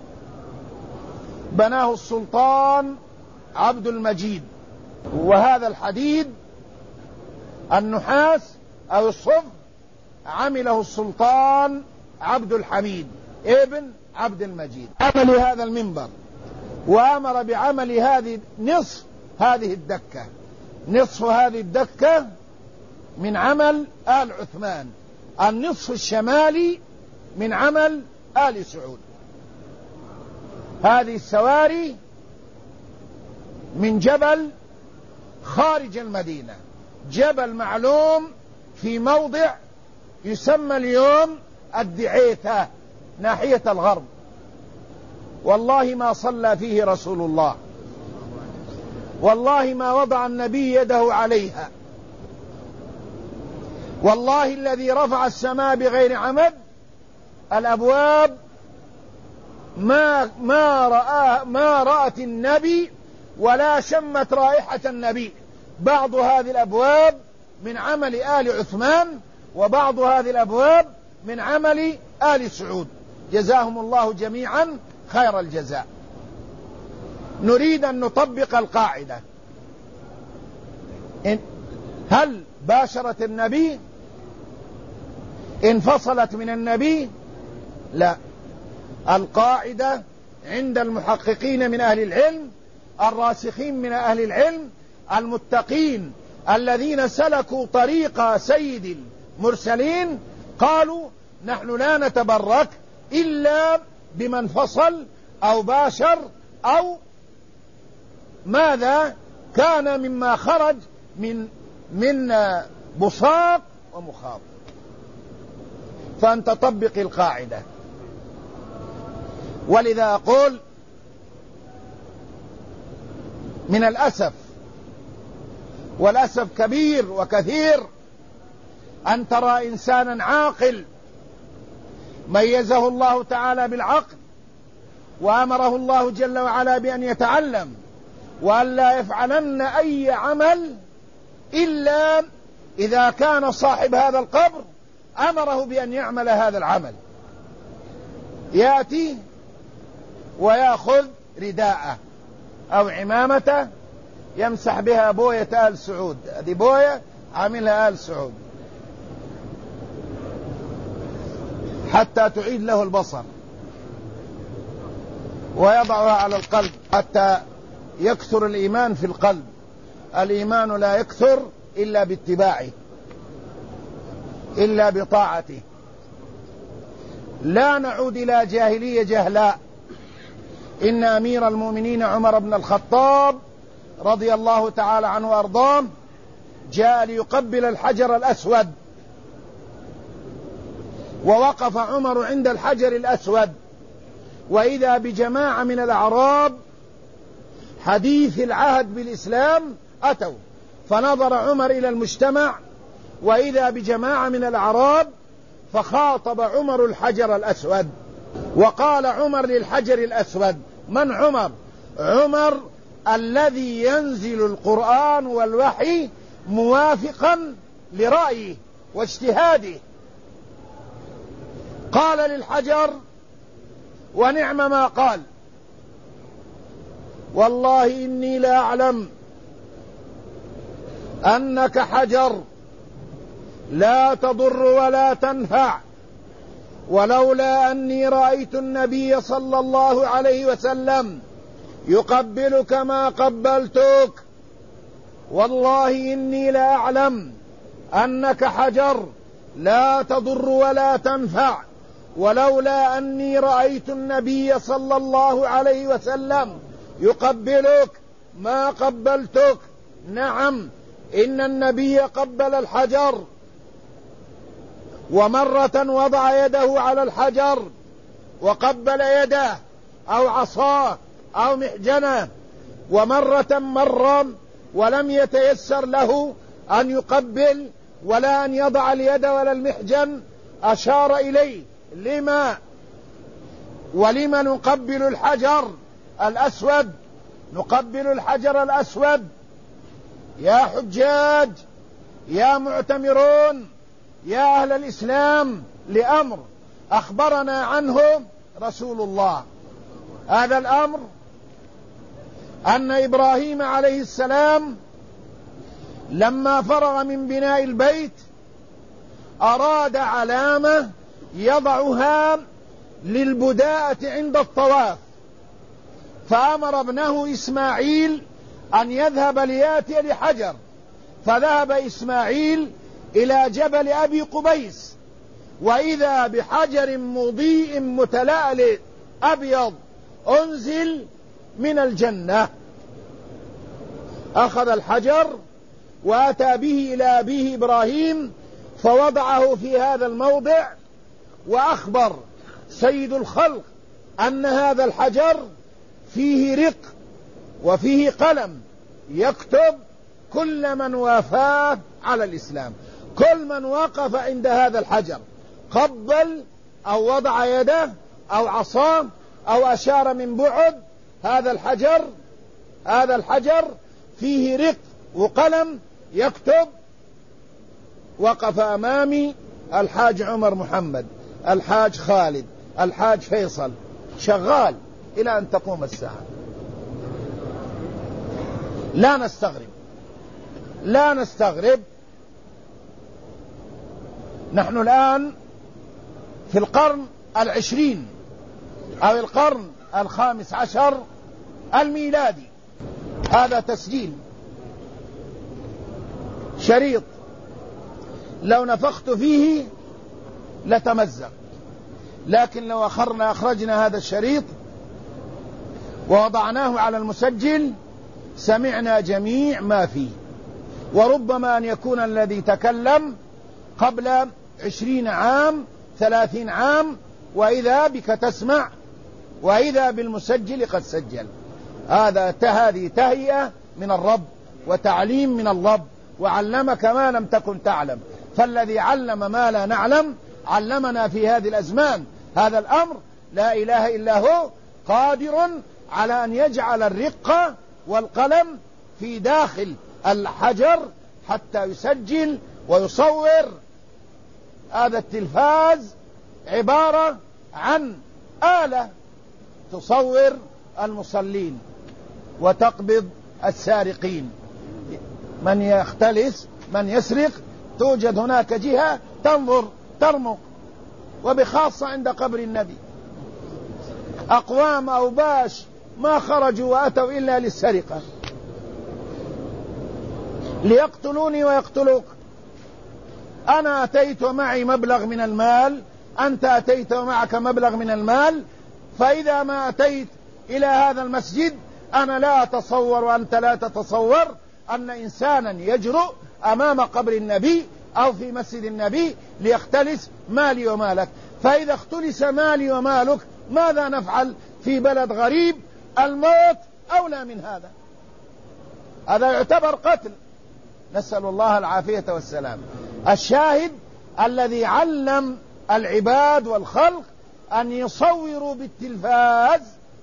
Speaker 2: بناه السلطان عبد المجيد، وهذا الحديد النحاس أو الصفر عمله السلطان عبد الحميد ابن عبد المجيد. عمل هذا المنبر وأمر بعمل هذه نصف هذه الدكة، نصف هذه الدكة من عمل آل عثمان، النصف الشمالي من عمل آل سعود. هذه السواري من جبل خارج المدينة، جبل معلوم في موضع يسمى اليوم الدعيثة ناحية الغرب. والله ما صلى فيه رسول الله، والله ما وضع النبي يده عليها، والله الذي رفع السماء بغير عمد الأبواب ما رأت النبي ولا شمت رائحة النبي. بعض هذه الأبواب من عمل آل عثمان، وبعض هذه الأبواب من عمل آل سعود، جزاهم الله جميعا خير الجزاء. نريد أن نطبق القاعدة. هل باشرت النبي؟ انفصلت من النبي؟ لا. القاعدة عند المحققين من أهل العلم الراسخين من أهل العلم المتقين الذين سلكوا طريق سيد المرسلين، قالوا نحن لا نتبرك إلا بمن فصل أو باشر أو ماذا كان مما خرج من بصاق ومخاط. فأنت طبق القاعدة. ولذا أقول من الأسف، والأسف كبير وكثير، أن ترى إنسانا عاقل ميزه الله تعالى بالعقل وأمره الله جل وعلا بأن يتعلم وأن لا يفعلن أي عمل إلا إذا كان صاحب هذا القبر أمره بأن يعمل هذا العمل. يأتي ويأخذ رداءه أو عمامته يمسح بها بوية آل سعود، هذه بوية عملها آل سعود حتى تعيد له البصر، ويضعها على القلب حتى يكثر الإيمان في القلب. الإيمان لا يكثر إلا باتباعه، إلا بطاعته. لا نعود إلى جاهلية جهلاء. إن أمير المؤمنين عمر بن الخطاب رضي الله تعالى عنه وأرضاه جاء ليقبل الحجر الأسود، ووقف عمر عند الحجر الأسود، وإذا بجماعة من الأعراب حديث العهد بالإسلام أتوا، فنظر عمر إلى المجتمع وإذا بجماعة من الأعراب، فخاطب عمر الحجر الأسود وقال عمر للحجر الأسود: من عمر؟ عمر الذي ينزل القرآن والوحي موافقا لرأيه واجتهاده. قال للحجر: ونعم ما قال، والله إني لا أعلم أنك حجر لا تضر ولا تنفع، ولولا أني رأيت النبي صلى الله عليه وسلم يقبلك ما قبلتك، والله إني لا أعلم أنك حجر لا تضر ولا تنفع، ولولا أني رأيت النبي صلى الله عليه وسلم يقبلك ما قبلتك. نعم، إن النبي قبل الحجر، ومرة وضع يده على الحجر وقبل يده أو عصاه أو محجنه، ومرة مر ولم يتيسر له أن يقبل ولا أن يضع اليد ولا المحجن، أشار إليه: لما ولما نقبل الحجر الأسود؟ نقبل الحجر الأسود يا حجاج، يا معتمرون، يا أهل الإسلام، لأمر أخبرنا عنه رسول الله. هذا الأمر أن إبراهيم عليه السلام لما فرغ من بناء البيت أراد علامة يضعها للبداءة عند الطواف، فأمر ابنه إسماعيل أن يذهب لياتي لحجر، فذهب إسماعيل إلى جبل أبي قبيس، وإذا بحجر مضيء متلألئ أبيض أنزل من الجنة. أخذ الحجر وأتى به إلى أبيه إبراهيم فوضعه في هذا الموضع، وأخبر سيد الخلق أن هذا الحجر فيه رق وفيه قلم يكتب كل من وافاه على الإسلام. كل من وقف عند هذا الحجر قبل أو وضع يده أو عصاه أو أشار من بعد، هذا الحجر فيه رق وقلم يكتب: وقف أمامي الحاج عمر محمد، الحاج خالد، الحاج فيصل، شغال إلى أن تقوم الساعة. لا نستغرب. نحن الآن في القرن 20 أو القرن 15 الميلادي. هذا تسجيل شريط لو نفخت فيه لتمزق، لكن لو أخرجنا هذا الشريط ووضعناه على المسجل سمعنا جميع ما فيه. وربما أن يكون الذي تكلم قبل 20 عام 30 عام، وإذا بك تسمع وإذا بالمسجل قد سجل. هذه تهيئة من الرب وتعليم من الله، وعلمك ما لم تكن تعلم. فالذي علم ما لا نعلم علمنا في هذه الأزمان هذا الأمر. لا إله إلا هو قادر على أن يجعل الرق والقلم في داخل الحجر حتى يسجل ويصور. هذا التلفاز عبارة عن آلة تصور المصلين وتقبض السارقين. من يختلس من يسرق توجد هناك جهة تنظر ترمق، وبخاصة عند قبر النبي. أقوام أوباش ما خرجوا وأتوا إلا للسرقة، ليقتلوني ويقتلوك. أنا أتيت ومعي مبلغ من المال، أنت أتيت ومعك مبلغ من المال، فإذا ما أتيت إلى هذا المسجد أنا لا أتصور وأنت لا تتصور أن إنسانا يجرؤ أمام قبر النبي أو في مسجد النبي ليختلس مالي ومالك. فإذا اختلس مالي ومالك ماذا نفعل في بلد غريب؟ الموت أولى من هذا. هذا يعتبر قتل، نسأل الله العافية والسلام. الشاهد الذي علم العباد والخلق أن يصوروا بالتلفاز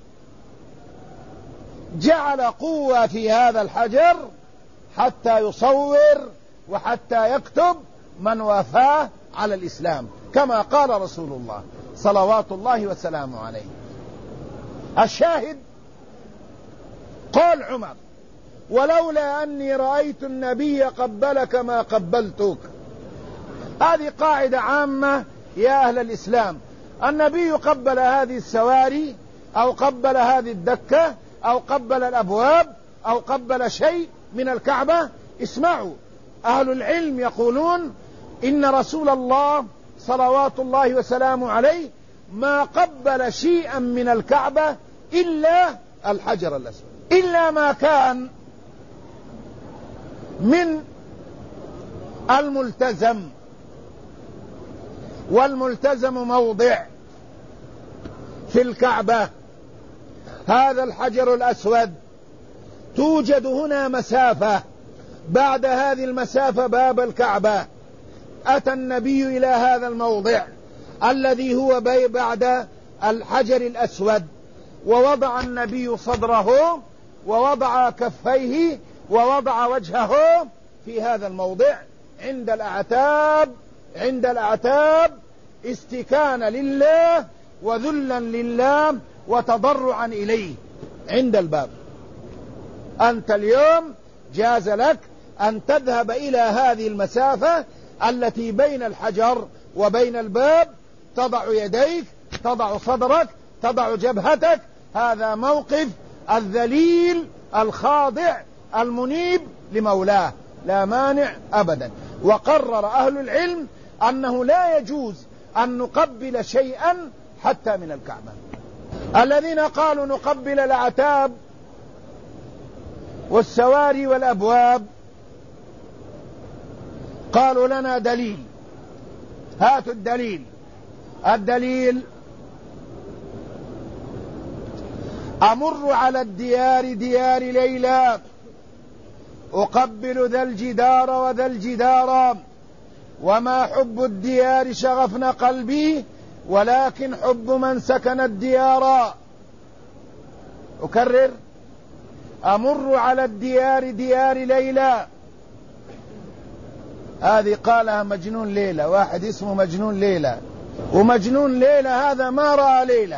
Speaker 2: جعل قوة في هذا الحجر حتى يصور وحتى يكتب من وافاه على الإسلام، كما قال رسول الله صلوات الله وسلامه عليه. الشاهد قال عمر: ولولا أني رأيت النبي قبلك ما قبلتك. هذه قاعدة عامة يا أهل الإسلام. النبي قبل هذه السواري أو قبل هذه الدكة أو قبل الأبواب أو قبل شيء من الكعبة. اسمعوا، أهل العلم يقولون إن رسول الله صلوات الله وسلامه عليه ما قبل شيئا من الكعبة إلا الحجر الأسود، إلا ما كان من الملتزم. والملتزم موضع في الكعبة هذا الحجر الأسود. توجد هنا مسافة، بعد هذه المسافة باب الكعبة. أتى النبي إلى هذا الموضع الذي هو بعد الحجر الأسود، ووضع النبي صدره ووضع كفيه ووضع وجهه في هذا الموضع عند الأعتاب استكانا لله وذلا لله وتضرعا إليه عند الباب. أنت اليوم جاز لك أن تذهب إلى هذه المسافة التي بين الحجر وبين الباب، تضع يديك، تضع صدرك، تضع جبهتك. هذا موقف الذليل الخاضع المنيب لمولاه، لا مانع أبدا. وقرر أهل العلم أنه لا يجوز أن نقبل شيئا حتى من الكعبة. الذين قالوا نقبل الأعتاب والسواري والأبواب قالوا لنا دليل، هاتوا الدليل. الدليل: أمر على الديار ديار ليلى أقبل ذا الجدار وذا الجدار وما حب الديار شغفنا قلبي ولكن حب من سكن الديار. أكرر: أمر على الديار ديار ليلى. هذه قالها مجنون ليلى، واحد اسمه مجنون ليلى، ومجنون ليلى هذا ما رأى ليلى،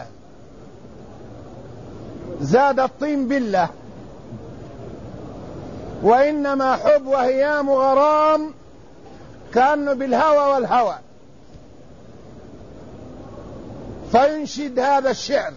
Speaker 2: زاد الطين بالله، وإنما حب وهيام غرام كأنه بالهوى والهوى، فينشد هذا الشعر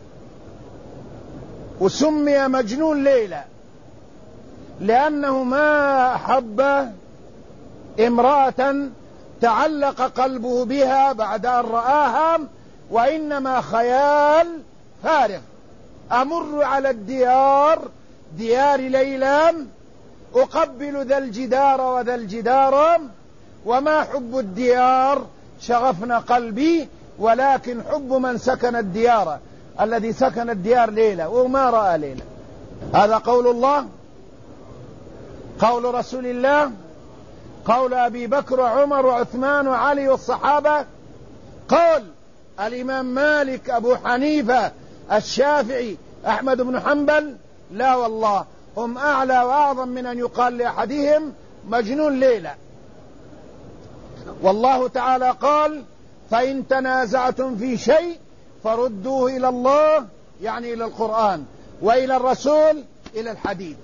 Speaker 2: وسمي مجنون ليلى لأنه ما أحب امرأة تعلق قلبه بها بعد أن رآها، وإنما خيال فارغ. أمر على الديار ديار ليلى أقبل ذا الجدار وذا الجدار وما حب الديار شغفنا قلبي ولكن حب من سكن الديار. الذي سكن الديار ليلى وما رأى ليلى. هذا قول الله، قول رسول الله، قول أبي بكر وعمر وعثمان وعلي والصحابة، قول الإمام مالك، أبو حنيفة، الشافعي، أحمد بن حنبل. لا والله، هم أعلى وأعظم من أن يقال لأحدهم مجنون ليلى. والله تعالى قال: فإن تنازعتم في شيء فردوه إلى الله، يعني إلى القرآن، وإلى الرسول، إلى الحديث.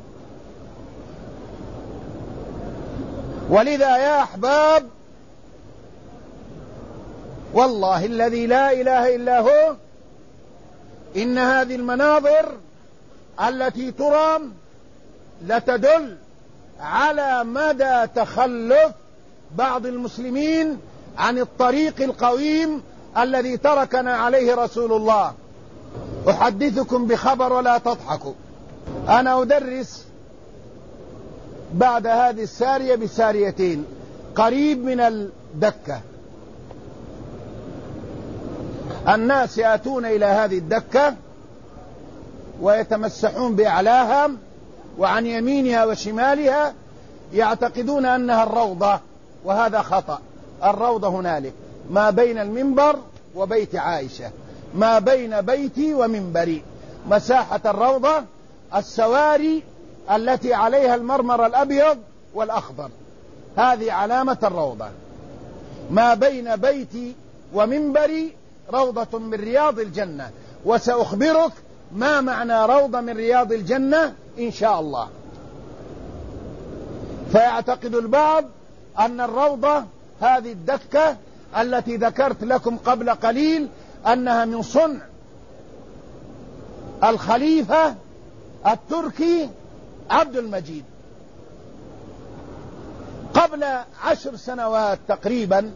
Speaker 2: ولذا يا أحباب، والله الذي لا إله إلا هو، إن هذه المناظر التي ترى لتدل على مدى تخلف بعض المسلمين عن الطريق القويم الذي تركنا عليه رسول الله. أحدثكم بخبر ولا تضحكوا. أنا أدرس بعد هذه السارية بساريتين قريب من الدكة. الناس يأتون إلى هذه الدكة ويتمسحون بأعلاها وعن يمينها وشمالها، يعتقدون أنها الروضة، وهذا خطأ. الروضة هنالك ما بين المنبر وبيت عائشة، ما بين بيتي ومنبري. مساحة الروضة السواري التي عليها المرمر الأبيض والأخضر، هذه علامة الروضة. ما بين بيتي ومنبري روضة من رياض الجنة، وسأخبرك ما معنى روضة من رياض الجنة إن شاء الله. فيعتقد البعض أن الروضة هذه الدكة التي ذكرت لكم قبل قليل أنها من صنع الخليفة التركي عبد المجيد. قبل 10 سنوات تقريبا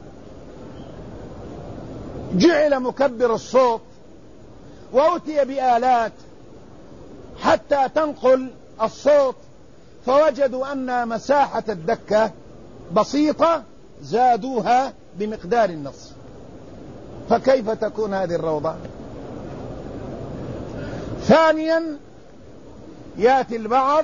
Speaker 2: جعل مكبر الصوت وأتي بآلات حتى تنقل الصوت، فوجدوا أن مساحة الدكة بسيطة، زادوها بمقدار النصف. فكيف تكون هذه الروضة؟ ثانيا، يأتي البعض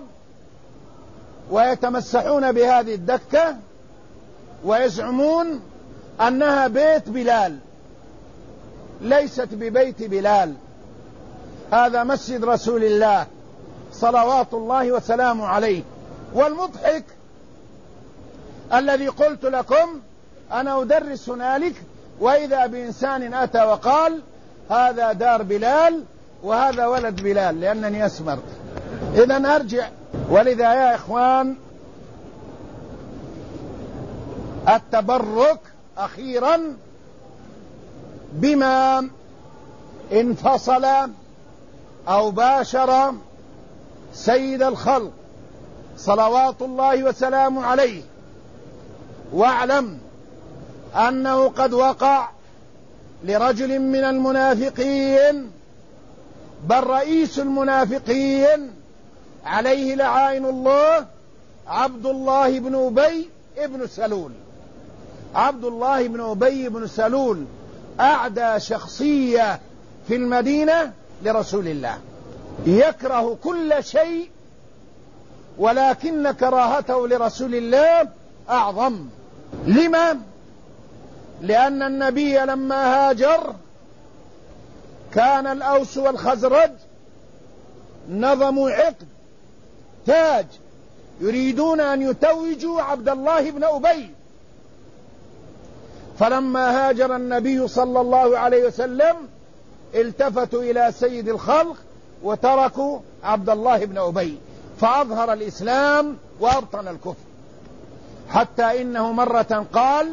Speaker 2: ويتمسحون بهذه الدكة ويزعمون أنها بيت بلال. ليست ببيت بلال، هذا مسجد رسول الله صلوات الله وسلامه عليه. والمضحك الذي قلت لكم أنا أدرس هنالك، وإذا بإنسان أتى وقال هذا دار بلال وهذا ولد بلال، لأنني أسمرت. إذن أرجع. ولذا يا إخوان، التبرك أخيرا بما انفصل أو باشر سيد الخلق صلوات الله وسلامه عليه، واعلم أنه قد وقع لرجل من المنافقين، بل رئيس المنافقين عليه لعائن الله عبد الله بن أبي بن سلول. عبد الله بن أبي بن سلول أعدى شخصية في المدينة لرسول الله، يكره كل شيء، ولكن كراهته لرسول الله أعظم. لما؟ لأن النبي لما هاجر كان الأوس والخزرج نظموا عقد تاج يريدون أن يتوجوا عبد الله بن أبي، فلما هاجر النبي صلى الله عليه وسلم التفتوا إلى سيد الخلق وتركوا عبد الله بن أبي، فأظهر الإسلام وأبطن الكفر، حتى إنه مرة قال: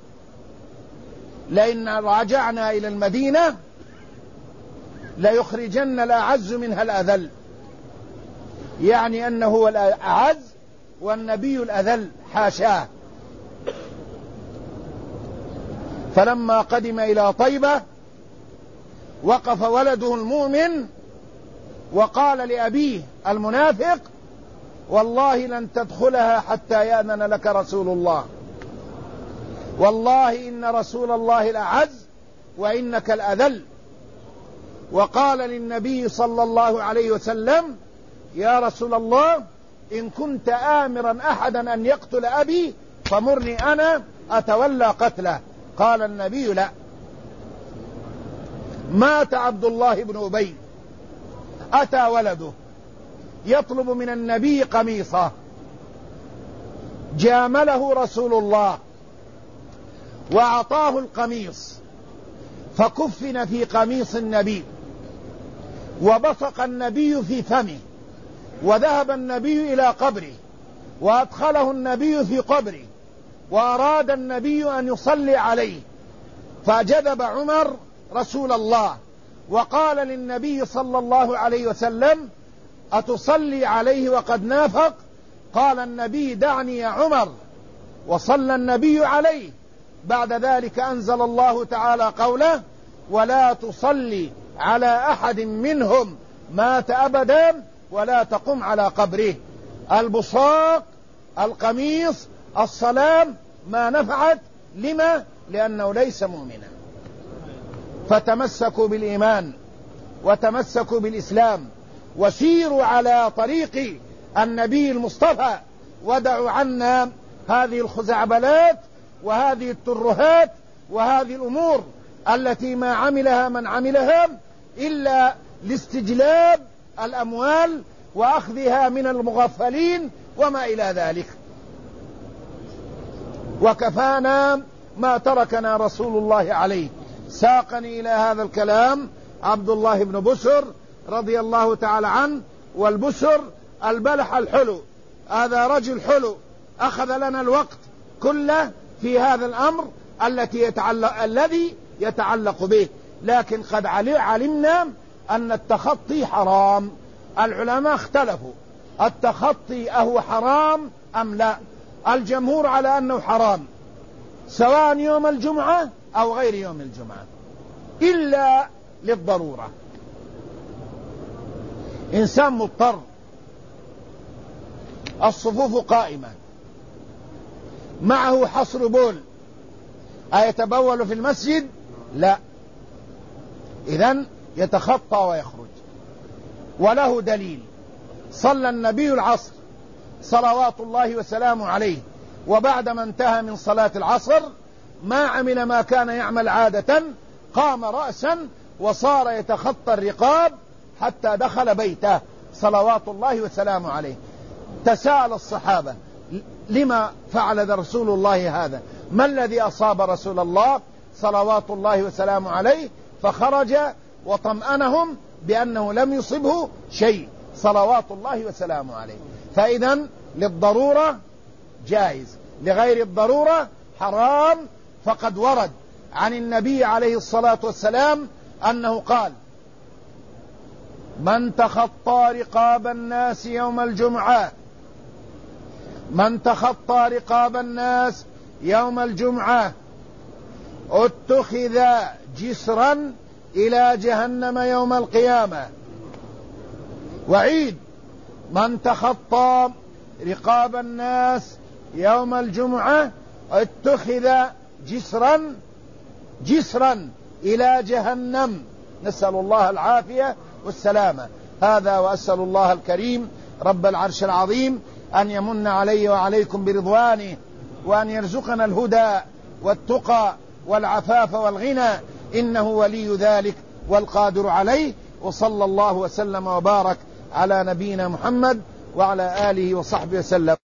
Speaker 2: لئن رجعنا إلى المدينة ليخرجن الأعز منها الأذل، يعني أنه هو الأعز والنبي الأذل، حاشاه. فلما قدم إلى طيبة وقف ولده المؤمن وقال لأبيه المنافق: والله لن تدخلها حتى يأذن لك رسول الله، والله إن رسول الله الأعز وإنك الأذل. وقال للنبي صلى الله عليه وسلم: يا رسول الله، إن كنت آمرا أحدا أن يقتل أبي فمرني أنا أتولى قتله. قال النبي: لا. مات عبد الله بن أبي، أتى ولده يطلب من النبي قميصه، جامله رسول الله وأعطاه القميص، فكفن في قميص النبي، وبصق النبي في فمه، وذهب النبي إلى قبره، وأدخله النبي في قبره، وأراد النبي أن يصلي عليه، فجذب عمر رسول الله وقال للنبي صلى الله عليه وسلم: أتصلي عليه وقد نافق؟ قال النبي: دعني يا عمر. وصلى النبي عليه. بعد ذلك أنزل الله تعالى قوله: ولا تصلي على أحد منهم مات أبدا ولا تقم على قبره. البصاق، القميص، الصلاة ما نفعت. لما؟ لأنه ليس مؤمنا. فتمسكوا بالإيمان وتمسكوا بالإسلام وسيروا على طريق النبي المصطفى، ودعوا عنا هذه الخزعبلات وهذه الترهات وهذه الأمور التي ما عملها من عملها إلا لاستجلاب الأموال وأخذها من المغفلين وما إلى ذلك. وكفانا ما تركنا رسول الله عليه. ساقني إلى هذا الكلام عبد الله بن بسر رضي الله تعالى عنه. والبسر البلح الحلو، هذا رجل حلو أخذ لنا الوقت كله في هذا الأمر الذي يتعلق به، لكن قد علمنا أن التخطي حرام. العلماء اختلفوا: التخطي أهو حرام أم لا؟ الجمهور على أنه حرام، سواء يوم الجمعة أو غير يوم الجمعة، إلا للضرورة. إنسان مضطر، الصفوف قائمة، معه حصر بول، أيتبول في المسجد؟ لا، إذن يتخطى ويخرج. وله دليل: صلى النبي العصر صلوات الله وسلامه عليه، وبعدما انتهى من صلاة العصر ما عمل ما كان يعمل عادة، قام رأسا وصار يتخطى الرقاب حتى دخل بيته صلوات الله وسلامه عليه. تساءل الصحابة: لما فعل رسول الله هذا؟ ما الذي أصاب رسول الله صلوات الله وسلامه عليه؟ فخرج وطمأنهم بأنه لم يصبه شيء صلوات الله وسلامه عليه. فإذن للضرورة جائز، لغير الضرورة حرام. فقد ورد عن النبي عليه الصلاة والسلام أنه قال: من تخطى رقاب الناس يوم الجمعة، من تخطى رقاب الناس يوم الجمعة اتخذ جسرا إلى جهنم يوم القيامة. وعيد: من تخطى رقاب الناس يوم الجمعة اتخذ جسرا إلى جهنم. نسأل الله العافية والسلامة. هذا، وأسأل الله الكريم رب العرش العظيم أن يمن علي وعليكم برضوانه، وأن يرزقنا الهدى والتقى والعفاف والغنى، إنه ولي ذلك والقادر عليه. وصلى الله وسلم وبارك على نبينا محمد وعلى آله وصحبه وسلم.